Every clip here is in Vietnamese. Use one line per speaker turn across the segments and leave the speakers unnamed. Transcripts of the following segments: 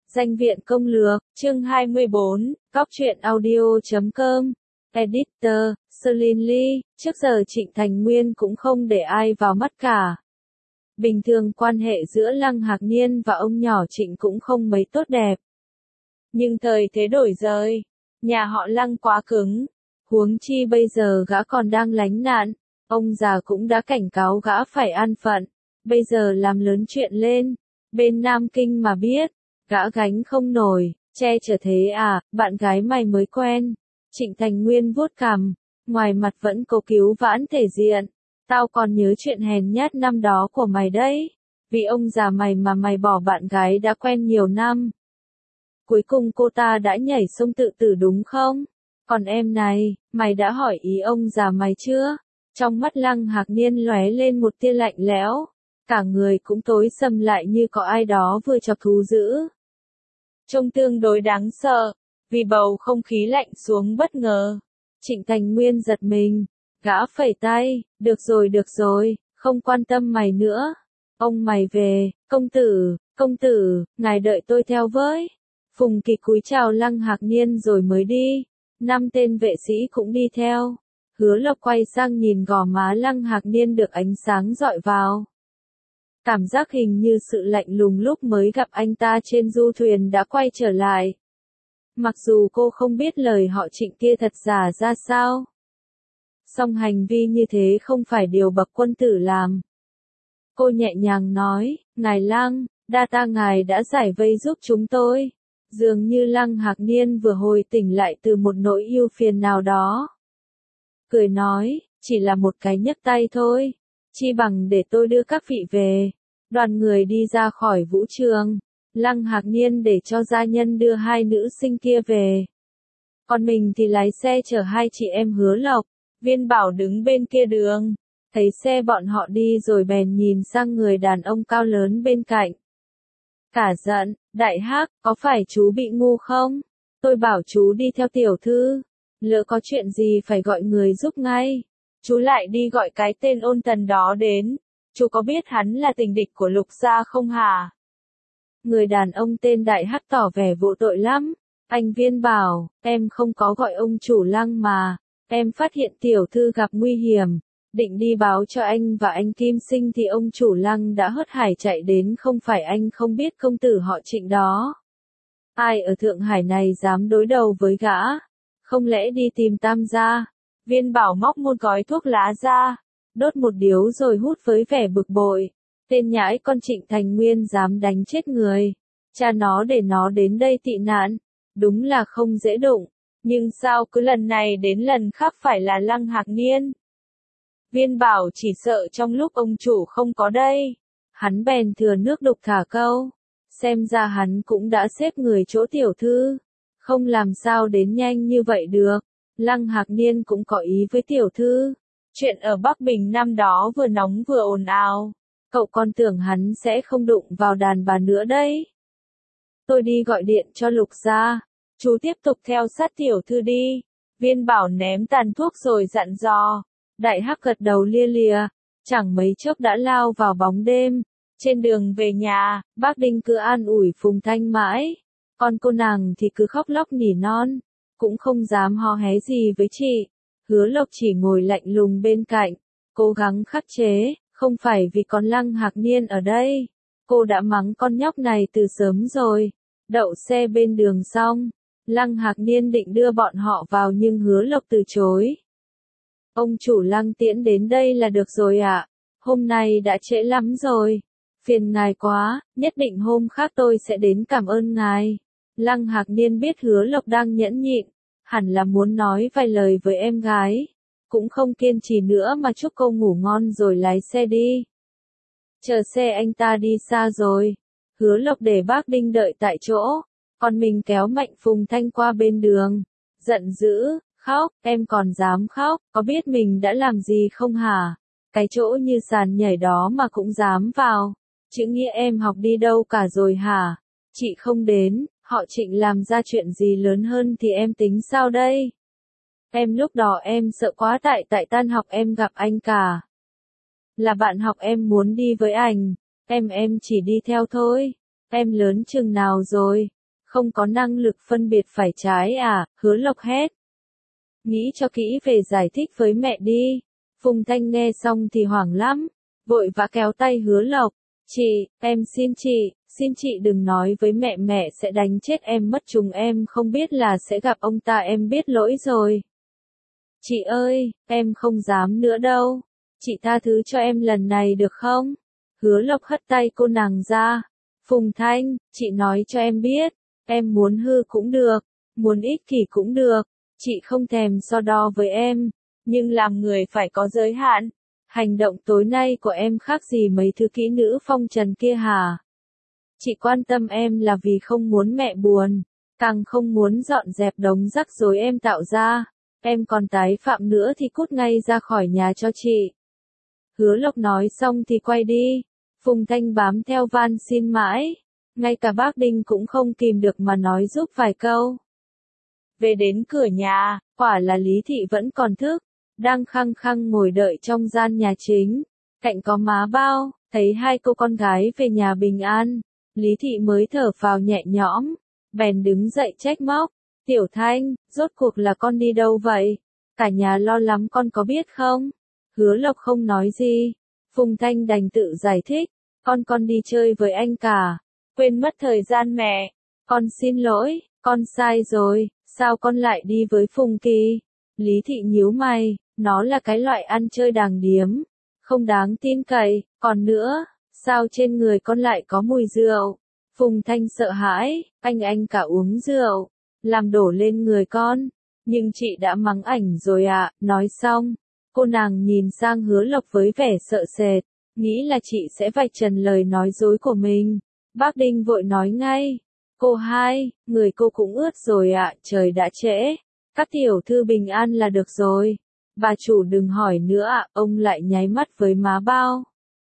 Danh viện công lược, chương 24, Cóc truyện audio.com. Editor, Celine Lee, trước giờ Trịnh Thành Nguyên cũng không để ai vào mắt cả. Bình thường quan hệ giữa Lăng Hạc Niên và ông nhỏ Trịnh cũng không mấy tốt đẹp. Nhưng thời thế đổi rời, nhà họ Lăng quá cứng, huống chi bây giờ gã còn đang lánh nạn, ông già cũng đã cảnh cáo gã phải an phận, bây giờ làm lớn chuyện lên, bên Nam Kinh mà biết, gã gánh không nổi, che chở thế à, bạn gái mày mới quen. Trịnh Thành Nguyên vuốt cằm, ngoài mặt vẫn cố cứu vãn thể diện. Tao còn nhớ chuyện hèn nhát năm đó của mày đấy. Vì ông già mày mà mày bỏ bạn gái đã quen nhiều năm. Cuối cùng cô ta đã nhảy sông tự tử đúng không? Còn em này, mày đã hỏi ý ông già mày chưa? Trong mắt Lăng Hạc Niên lóe lên một tia lạnh lẽo. Cả người cũng tối sầm lại như có ai đó vừa chọc thú dữ. Trông tương đối đáng sợ, vì bầu không khí lạnh xuống bất ngờ. Trịnh Thành Nguyên giật mình, gã phẩy tay, được rồi, không quan tâm mày nữa. Ông mày về, công tử, ngài đợi tôi theo với. Phùng Kỳ cúi chào Lăng Hạc Niên rồi mới đi, 5 tên vệ sĩ cũng đi theo. Hứa Lộc quay sang nhìn gò má Lăng Hạc Niên được ánh sáng dọi vào. Cảm giác hình như sự lạnh lùng lúc mới gặp anh ta trên du thuyền đã quay trở lại. Mặc dù cô không biết lời họ Trịnh kia thật giả ra sao. Song hành vi như thế không phải điều bậc quân tử làm. Cô nhẹ nhàng nói, ngài Lăng, đa tạ ngài đã giải vây giúp chúng tôi. Dường như Lăng Hạc Niên vừa hồi tỉnh lại từ một nỗi ưu phiền nào đó. Cười nói, chỉ là một cái nhấc tay thôi. Chi bằng để tôi đưa các vị về. Đoàn người đi ra khỏi vũ trường. Lăng Hạc Niên để cho gia nhân đưa hai nữ sinh kia về. Còn mình thì lái xe chở hai chị em Hứa Lộc. Viên Bảo đứng bên kia đường. Thấy xe bọn họ đi rồi bèn nhìn sang người đàn ông cao lớn bên cạnh. Cả giận, đại hắc, có phải chú bị ngu không? Tôi bảo chú đi theo tiểu thư. Lỡ có chuyện gì phải gọi người giúp ngay. Chú lại đi gọi cái tên Ôn Tần đó đến. Chú có biết hắn là tình địch của Lục gia không hả? Người đàn ông tên Đại Hắc tỏ vẻ vô tội lắm. Anh Viên bảo, em không có gọi ông chủ Lăng mà. Em phát hiện tiểu thư gặp nguy hiểm. Định đi báo cho anh và anh Kim Sinh thì ông chủ Lăng đã hớt hải chạy đến, không phải anh không biết công tử họ Trịnh đó. Ai ở Thượng Hải này dám đối đầu với gã? Không lẽ đi tìm Tam gia? Viên Bảo móc một gói thuốc lá ra, đốt một điếu rồi hút với vẻ bực bội. Tên nhãi con Trịnh Thành Nguyên dám đánh chết người. Cha nó để nó đến đây tị nạn. Đúng là không dễ đụng. Nhưng sao cứ lần này đến lần khác phải là Lăng Hạc Niên? Viên Bảo chỉ sợ trong lúc ông chủ không có đây. Hắn bèn thừa nước đục thả câu. Xem ra hắn cũng đã xếp người chỗ tiểu thư. Không làm sao đến nhanh như vậy được. Lăng Hạc Niên cũng có ý với tiểu thư. Chuyện ở Bắc Bình năm đó vừa nóng vừa ồn ào. Cậu còn tưởng hắn sẽ không đụng vào đàn bà nữa đấy. Tôi đi gọi điện cho Lục gia. Chú tiếp tục theo sát tiểu thư đi. Viên Bảo ném tàn thuốc rồi dặn dò. Đại Hắc gật đầu lia lịa. Chẳng mấy chốc đã lao vào bóng đêm. Trên đường về nhà, bác Đinh cứ an ủi Phùng Thanh mãi. Còn cô nàng thì cứ khóc lóc nỉ non. Cũng không dám ho hé gì với chị. Hứa Lộc chỉ ngồi lạnh lùng bên cạnh. Cố gắng khắc chế. Không phải vì con Lăng Hạc Niên ở đây. Cô đã mắng con nhóc này từ sớm rồi. Đậu xe bên đường xong. Lăng Hạc Niên định đưa bọn họ vào nhưng Hứa Lộc từ chối. Ông chủ Lăng tiễn đến đây là được rồi ạ. Hôm nay đã trễ lắm rồi. Phiền ngài quá, nhất định hôm khác tôi sẽ đến cảm ơn ngài. Lăng Hạc Niên biết Hứa Lộc đang nhẫn nhịn. Hẳn là muốn nói vài lời với em gái. Cũng không kiên trì nữa mà chúc cô ngủ ngon rồi lái xe đi. Chờ xe anh ta đi xa rồi. Hứa Lộc để bác Đinh đợi tại chỗ. Còn mình kéo Mạnh Phùng Thanh qua bên đường. Giận dữ, khóc, em còn dám khóc, có biết mình đã làm gì không hả? Cái chỗ như sàn nhảy đó mà cũng dám vào. Chữ nghĩa em học đi đâu cả rồi hả? Chị không đến, họ Trịnh làm ra chuyện gì lớn hơn thì em tính sao đây? Em lúc đó em sợ quá tại tan học em gặp anh cả. Là bạn học em muốn đi với anh. Em chỉ đi theo thôi. Em lớn chừng nào rồi? Không có năng lực phân biệt phải trái à, Hứa Lộc hét. Nghĩ cho kỹ về giải thích với mẹ đi. Phùng Thanh nghe xong thì hoảng lắm, vội vã kéo tay Hứa Lộc. Chị, em xin chị đừng nói với mẹ, mẹ sẽ đánh chết em mất, chúng em không biết là sẽ gặp ông ta, em biết lỗi rồi. Chị ơi, em không dám nữa đâu. Chị tha thứ cho em lần này được không? Hứa Lộc hất tay cô nàng ra. Phùng Thanh, chị nói cho em biết, em muốn hư cũng được, muốn ích kỷ cũng được, chị không thèm so đo với em, nhưng làm người phải có giới hạn. Hành động tối nay của em khác gì mấy thứ kỹ nữ phong trần kia hả? Chị quan tâm em là vì không muốn mẹ buồn, càng không muốn dọn dẹp đống rắc rối em tạo ra. Em còn tái phạm nữa thì cút ngay ra khỏi nhà cho chị. Hứa Lộc nói xong thì quay đi. Phùng Thanh bám theo van xin mãi. Ngay cả bác Đinh cũng không kìm được mà nói giúp vài câu. Về đến cửa nhà, quả là Lý Thị vẫn còn thức, đang khăng khăng ngồi đợi trong gian nhà chính. Cạnh có má Bao, thấy hai cô con gái về nhà bình an. Lý Thị mới thở phào nhẹ nhõm, bèn đứng dậy trách móc. Tiểu Thanh, rốt cuộc là con đi đâu vậy? Cả nhà lo lắm con có biết không? Hứa Lộc không nói gì. Phùng Thanh đành tự giải thích. Con đi chơi với anh cả. Quên mất thời gian mẹ. Con xin lỗi, con sai rồi. Sao con lại đi với Phùng Kỳ? Lý Thị nhíu mày. Nó là cái loại ăn chơi đàng điếm, không đáng tin cậy. Còn nữa, sao trên người con lại có mùi rượu? Phùng Thanh sợ hãi. Anh cả uống rượu, làm đổ lên người con. Nhưng chị đã mắng ảnh rồi ạ. Nói xong, cô nàng nhìn sang Hứa Lộc với vẻ sợ sệt, nghĩ là chị sẽ vạch trần lời nói dối của mình. Bác Đinh vội nói ngay. Cô hai, người cô cũng ướt rồi ạ, trời đã trễ. Các tiểu thư bình an là được rồi. Bà chủ đừng hỏi nữa ạ, ông lại nháy mắt với má Bao.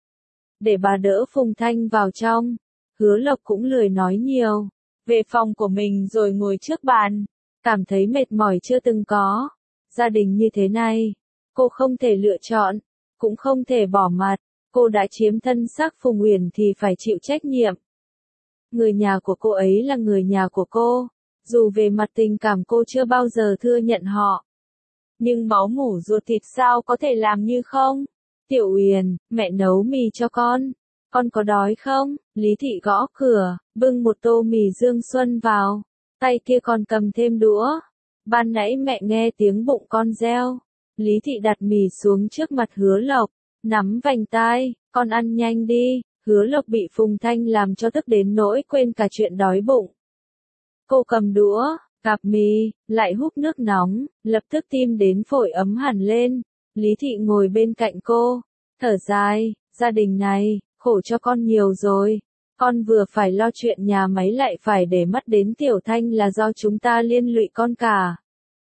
Để bà đỡ Phùng Thanh vào trong. Hứa Lộc cũng lười nói nhiều. Về phòng của mình rồi ngồi trước bàn. Cảm thấy mệt mỏi chưa từng có. Gia đình như thế này, cô không thể lựa chọn, cũng không thể bỏ mặt. Cô đã chiếm thân xác Phùng Uyển thì phải chịu trách nhiệm. Người nhà của cô ấy là người nhà của cô. Dù về mặt tình cảm cô chưa bao giờ thừa nhận họ. Nhưng máu mủ ruột thịt sao có thể làm như không? Tiểu Uyển, mẹ nấu mì cho con. Con có đói không? Lý Thị gõ cửa, bưng một tô mì Dương Xuân vào. Tay kia còn cầm thêm đũa. Ban nãy mẹ nghe tiếng bụng con reo. Lý Thị đặt mì xuống trước mặt Hứa Lộc, nắm vành tai, con ăn nhanh đi. Hứa Lộc bị Phùng Thanh làm cho tức đến nỗi quên cả chuyện đói bụng. Cô cầm đũa, gắp mì, lại húp nước nóng, lập tức tim đến phổi ấm hẳn lên. Lý Thị ngồi bên cạnh cô, thở dài, gia đình này, khổ cho con nhiều rồi. Con vừa phải lo chuyện nhà máy lại phải để mắt đến Tiểu Thanh là do chúng ta liên lụy con cả.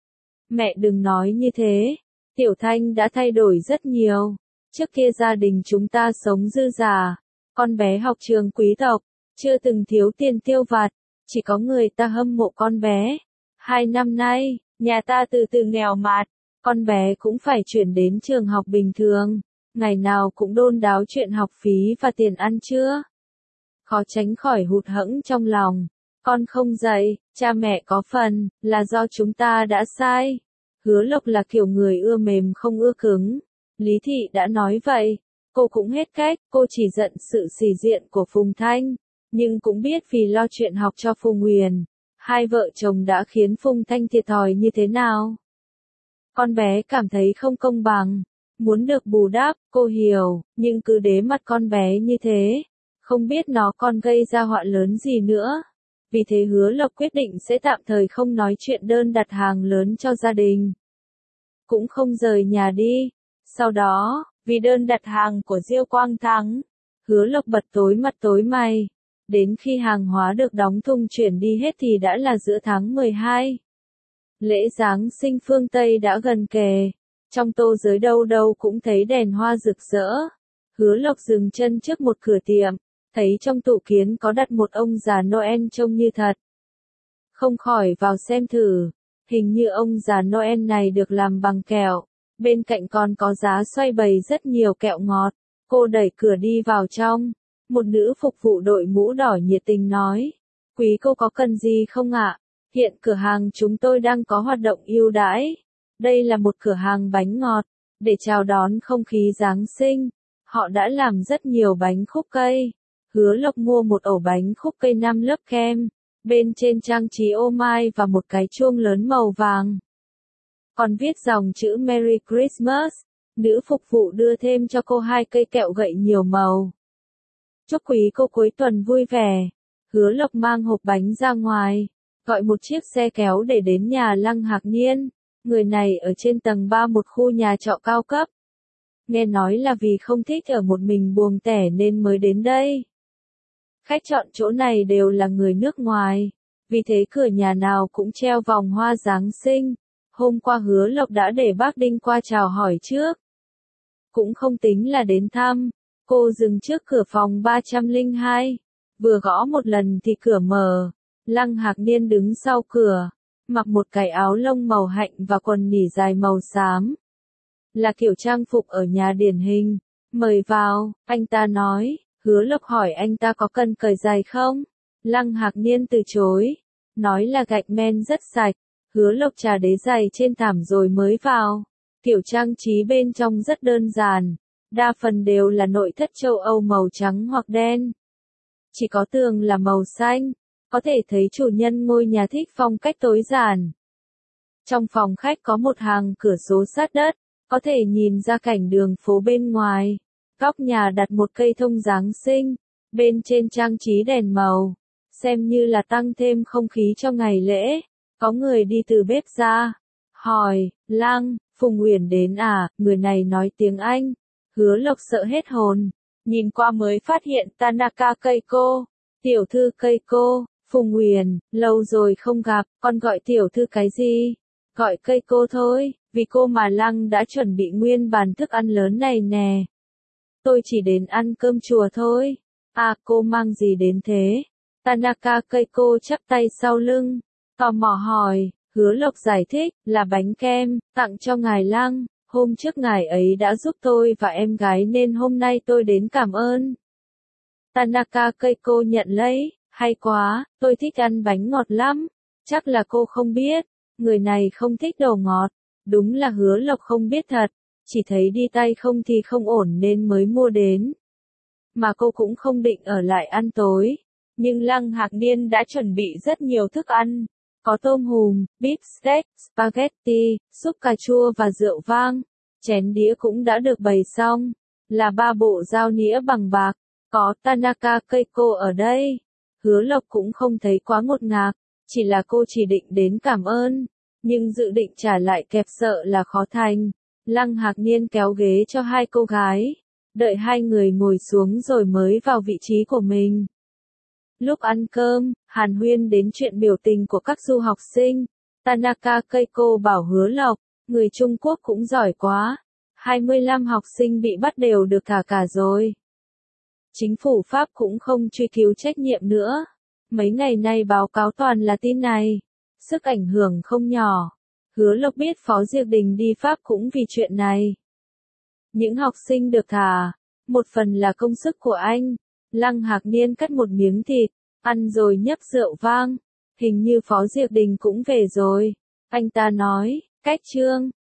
Mẹ đừng nói như thế, Tiểu Thanh đã thay đổi rất nhiều. Trước kia gia đình chúng ta sống dư giả, con bé học trường quý tộc, chưa từng thiếu tiền tiêu vặt, chỉ có người ta hâm mộ con bé. 2 năm nay, nhà ta từ từ nghèo mạt, con bé cũng phải chuyển đến trường học bình thường, ngày nào cũng đôn đáo chuyện học phí và tiền ăn trưa. Khó tránh khỏi hụt hẫng trong lòng. Con không dạy, cha mẹ có phần, là do chúng ta đã sai. Hứa Lộc là kiểu người ưa mềm không ưa cứng. Lý Thị đã nói vậy. Cô cũng hết cách, cô chỉ giận sự sĩ diện của Phùng Thanh. Nhưng cũng biết vì lo chuyện học cho Phùng Uyển, hai vợ chồng đã khiến Phùng Thanh thiệt thòi như thế nào. Con bé cảm thấy không công bằng, muốn được bù đắp, cô hiểu, nhưng cứ đế mặt con bé như thế, không biết nó còn gây ra họa lớn gì nữa. Vì thế Hứa Lộc quyết định sẽ tạm thời không nói chuyện đơn đặt hàng lớn cho gia đình. Cũng không rời nhà đi. Sau đó, vì đơn đặt hàng của Diêu Quang Thắng, Hứa Lộc bật tối mặt tối mày. Đến khi hàng hóa được đóng thùng chuyển đi hết thì đã là giữa tháng 12. Lễ Giáng sinh phương Tây đã gần kề. Trong tô giới đâu đâu cũng thấy đèn hoa rực rỡ. Hứa Lộc dừng chân trước một cửa tiệm, thấy trong tủ kiến có đặt một ông già Noel trông như thật. Không khỏi vào xem thử, hình như ông già Noel này được làm bằng kẹo, bên cạnh còn có giá xoay bày rất nhiều kẹo ngọt. Cô đẩy cửa đi vào trong, một nữ phục vụ đội mũ đỏ nhiệt tình nói, Quý cô có cần gì không ạ? Hiện cửa hàng chúng tôi đang có hoạt động ưu đãi. Đây là một cửa hàng bánh ngọt. Để chào đón không khí Giáng sinh, họ đã làm rất nhiều bánh khúc cây. Hứa Lộc mua một ổ bánh khúc cây 5 lớp kem. Bên trên trang trí ô mai và một cái chuông lớn màu vàng. Còn viết dòng chữ Merry Christmas. Nữ phục vụ đưa thêm cho cô 2 cây kẹo gậy nhiều màu. Chúc quý cô cuối tuần vui vẻ. Hứa Lộc mang hộp bánh ra ngoài, gọi một chiếc xe kéo để đến nhà Lăng Hạc Niên. Người này ở trên tầng 3 một khu nhà trọ cao cấp. Nghe nói là vì không thích ở một mình buồng tẻ nên mới đến đây. Khách chọn chỗ này đều là người nước ngoài, vì thế cửa nhà nào cũng treo vòng hoa Giáng sinh. Hôm qua Hứa Lộc đã để bác Đinh qua chào hỏi trước. Cũng không tính là đến thăm, cô dừng trước cửa phòng 302. Vừa gõ một lần thì cửa mở. Lăng Hạc Niên đứng sau cửa, mặc một cái áo lông màu hạnh và quần nỉ dài màu xám. Là kiểu trang phục ở nhà điển hình. Mời vào, anh ta nói. Hứa Lộc hỏi anh ta có cần cởi giày không? Lăng Hạc Niên từ chối, nói là gạch men rất sạch. Hứa Lộc trà đế giày trên thảm rồi mới vào. Kiểu trang trí bên trong rất đơn giản, đa phần đều là nội thất châu Âu màu trắng hoặc đen. Chỉ có tường là màu xanh, có thể thấy chủ nhân ngôi nhà thích phong cách tối giản. Trong phòng khách có một hàng cửa sổ sát đất, có thể nhìn ra cảnh đường phố bên ngoài. Góc nhà đặt một cây thông Giáng sinh, bên trên trang trí đèn màu, xem như là tăng thêm không khí cho ngày lễ. Có người đi từ bếp ra, hỏi, Lăng, Phùng Uyển đến à? Người này nói tiếng Anh. Hứa Lộc sợ hết hồn, nhìn qua mới phát hiện Tanaka Keiko. Tiểu thư Keiko, Phùng Uyển, lâu rồi không gặp, con gọi tiểu thư cái gì? Gọi Keiko thôi, vì cô mà Lăng đã chuẩn bị nguyên bàn thức ăn lớn này nè. Tôi chỉ đến ăn cơm chùa thôi. À, cô mang gì đến thế? Tanaka Keiko chắp tay sau lưng, tò mò hỏi. Hứa Lộc giải thích, là bánh kem, tặng cho ngài Lăng. Hôm trước ngài ấy đã giúp tôi và em gái nên hôm nay tôi đến cảm ơn. Tanaka Keiko nhận lấy, hay quá, tôi thích ăn bánh ngọt lắm. Chắc là cô không biết, người này không thích đồ ngọt. Đúng là Hứa Lộc không biết thật, chỉ thấy đi tay không thì không ổn nên mới mua đến. Mà cô cũng không định ở lại ăn tối. Nhưng Lăng Hạc Niên đã chuẩn bị rất nhiều thức ăn. Có tôm hùm, beef steak, spaghetti, súp cà chua và rượu vang. Chén đĩa cũng đã được bày xong. Là 3 bộ dao nĩa bằng bạc. Có Tanaka Keiko ở đây. Hứa Lộc cũng không thấy quá ngột ngạt. Chỉ là cô chỉ định đến cảm ơn. Nhưng dự định trả lại kẹp sợ là khó thành. Lăng Hạc Niên kéo ghế cho 2 cô gái. Đợi 2 người ngồi xuống rồi mới vào vị trí của mình. Lúc ăn cơm, hàn huyên đến chuyện biểu tình của các du học sinh. Tanaka Keiko bảo Hứa Lộc, người Trung Quốc cũng giỏi quá. 25 học sinh bị bắt đều được thả cả rồi. Chính phủ Pháp cũng không truy cứu trách nhiệm nữa. Mấy ngày nay báo cáo toàn là tin này. Sức ảnh hưởng không nhỏ. Hứa Lộc biết Phó Diệc Đình đi Pháp cũng vì chuyện này. Những học sinh được thả, một phần là công sức của anh. Lăng Hạc Niên cắt một miếng thịt, ăn rồi nhấp rượu vang. Hình như Phó Diệc Đình cũng về rồi. Anh ta nói, cách Trương,